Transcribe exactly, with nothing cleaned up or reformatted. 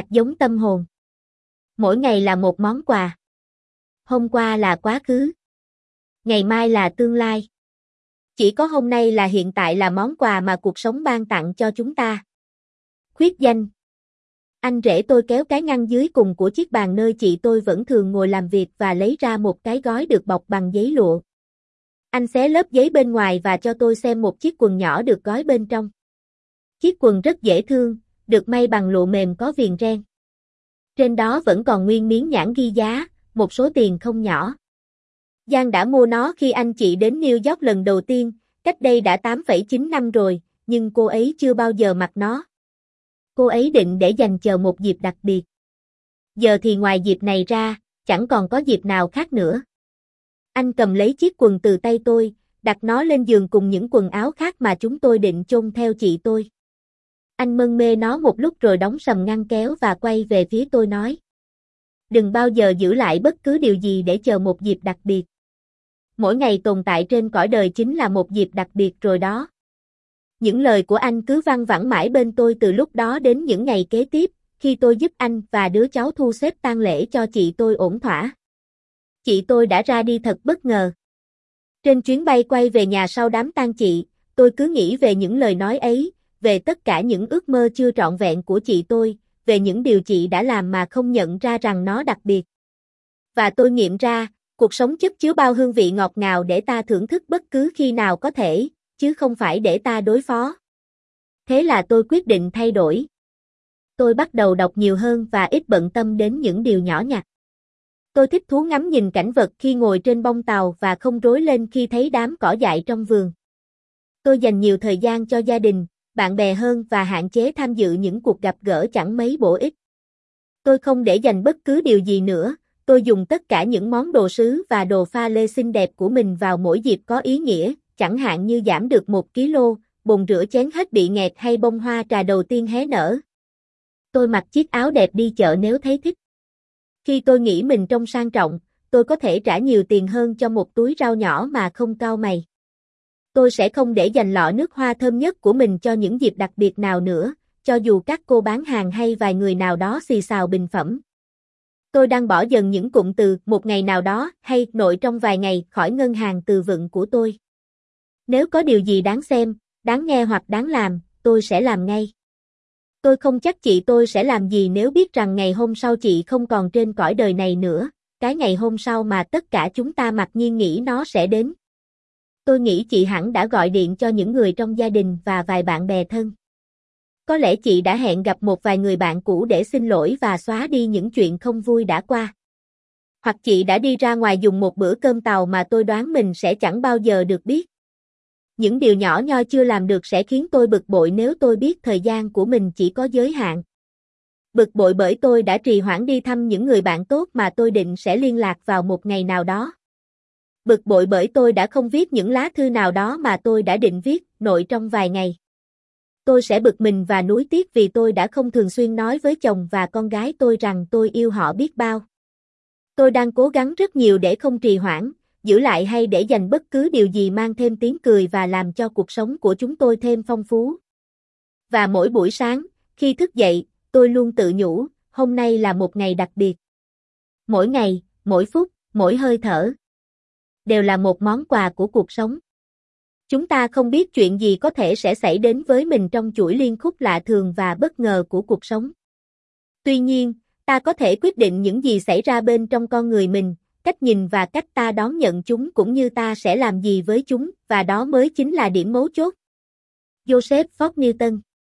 Hạt giống tâm hồn. Mỗi ngày là một món quà. Hôm qua là quá khứ. Ngày mai là tương lai. Chỉ có hôm nay là hiện tại là món quà mà cuộc sống ban tặng cho chúng ta. Khuyết danh. Anh rể tôi kéo cái ngăn dưới cùng của chiếc bàn nơi chị tôi vẫn thường ngồi làm việc và lấy ra một cái gói được bọc bằng giấy lụa. Anh xé lớp giấy bên ngoài và cho tôi xem một chiếc quần nhỏ được gói bên trong. Chiếc quần rất dễ thương, được may bằng lụa mềm có viền ren. Trên đó vẫn còn nguyên miếng nhãn ghi giá, một số tiền không nhỏ. Giang đã mua nó khi anh chị đến New York lần đầu tiên, cách đây đã tám phẩy chín năm rồi, nhưng cô ấy chưa bao giờ mặc nó. Cô ấy định để dành chờ một dịp đặc biệt. Giờ thì ngoài dịp này ra, chẳng còn có dịp nào khác nữa. Anh cầm lấy chiếc quần từ tay tôi, đặt nó lên giường cùng những quần áo khác mà chúng tôi định chôn theo chị tôi. Anh mân mê nó một lúc rồi đóng sầm ngăn kéo và quay về phía tôi nói. Đừng bao giờ giữ lại bất cứ điều gì để chờ một dịp đặc biệt. Mỗi ngày tồn tại trên cõi đời chính là một dịp đặc biệt rồi đó. Những lời của anh cứ văng vẳng mãi bên tôi từ lúc đó đến những ngày kế tiếp, khi tôi giúp anh và đứa cháu thu xếp tang lễ cho chị tôi ổn thỏa. Chị tôi đã ra đi thật bất ngờ. Trên chuyến bay quay về nhà sau đám tang chị, tôi cứ nghĩ về những lời nói ấy, về tất cả những ước mơ chưa trọn vẹn của chị tôi, về những điều chị đã làm mà không nhận ra rằng nó đặc biệt. Và tôi nghiệm ra, cuộc sống chất chứa bao hương vị ngọt ngào để ta thưởng thức bất cứ khi nào có thể, chứ không phải để ta đối phó. Thế là tôi quyết định thay đổi. Tôi bắt đầu đọc nhiều hơn và ít bận tâm đến những điều nhỏ nhặt. Tôi thích thú ngắm nhìn cảnh vật khi ngồi trên bông tàu và không rối lên khi thấy đám cỏ dại trong vườn. Tôi dành nhiều thời gian cho gia đình, bạn bè hơn và hạn chế tham dự những cuộc gặp gỡ chẳng mấy bổ ích. Tôi không để dành bất cứ điều gì nữa, tôi dùng tất cả những món đồ sứ và đồ pha lê xinh đẹp của mình vào mỗi dịp có ý nghĩa, chẳng hạn như giảm được một ki lô, bồn rửa chén hết bị nghẹt hay bông hoa trà đầu tiên hé nở. Tôi mặc chiếc áo đẹp đi chợ nếu thấy thích. Khi tôi nghĩ mình trông sang trọng, tôi có thể trả nhiều tiền hơn cho một túi rau nhỏ mà không cau mày. Tôi sẽ không để dành lọ nước hoa thơm nhất của mình cho những dịp đặc biệt nào nữa, cho dù các cô bán hàng hay vài người nào đó xì xào bình phẩm. Tôi đang bỏ dần những cụm từ một ngày nào đó hay nội trong vài ngày khỏi ngân hàng từ vựng của tôi. Nếu có điều gì đáng xem, đáng nghe hoặc đáng làm, tôi sẽ làm ngay. Tôi không chắc chị tôi sẽ làm gì nếu biết rằng ngày hôm sau chị không còn trên cõi đời này nữa, cái ngày hôm sau mà tất cả chúng ta mặc nhiên nghĩ nó sẽ đến. Tôi nghĩ chị hẳn đã gọi điện cho những người trong gia đình và vài bạn bè thân. Có lẽ chị đã hẹn gặp một vài người bạn cũ để xin lỗi và xóa đi những chuyện không vui đã qua. Hoặc chị đã đi ra ngoài dùng một bữa cơm tàu mà tôi đoán mình sẽ chẳng bao giờ được biết. Những điều nhỏ nhoi chưa làm được sẽ khiến tôi bực bội nếu tôi biết thời gian của mình chỉ có giới hạn. Bực bội bởi tôi đã trì hoãn đi thăm những người bạn tốt mà tôi định sẽ liên lạc vào một ngày nào đó. Bực bội bởi tôi đã không viết những lá thư nào đó mà tôi đã định viết nội trong vài ngày. Tôi sẽ bực mình và nuối tiếc vì tôi đã không thường xuyên nói với chồng và con gái tôi rằng tôi yêu họ biết bao. Tôi đang cố gắng rất nhiều để không trì hoãn, giữ lại hay để dành bất cứ điều gì mang thêm tiếng cười và làm cho cuộc sống của chúng tôi thêm phong phú. Và mỗi buổi sáng, khi thức dậy, tôi luôn tự nhủ, hôm nay là một ngày đặc biệt. Mỗi ngày, mỗi phút, mỗi hơi thở đều là một món quà của cuộc sống. Chúng ta không biết chuyện gì có thể sẽ xảy đến với mình trong chuỗi liên khúc lạ thường và bất ngờ của cuộc sống. Tuy nhiên, ta có thể quyết định những gì xảy ra bên trong con người mình, cách nhìn và cách ta đón nhận chúng cũng như ta sẽ làm gì với chúng, và đó mới chính là điểm mấu chốt. Joseph Fox Newton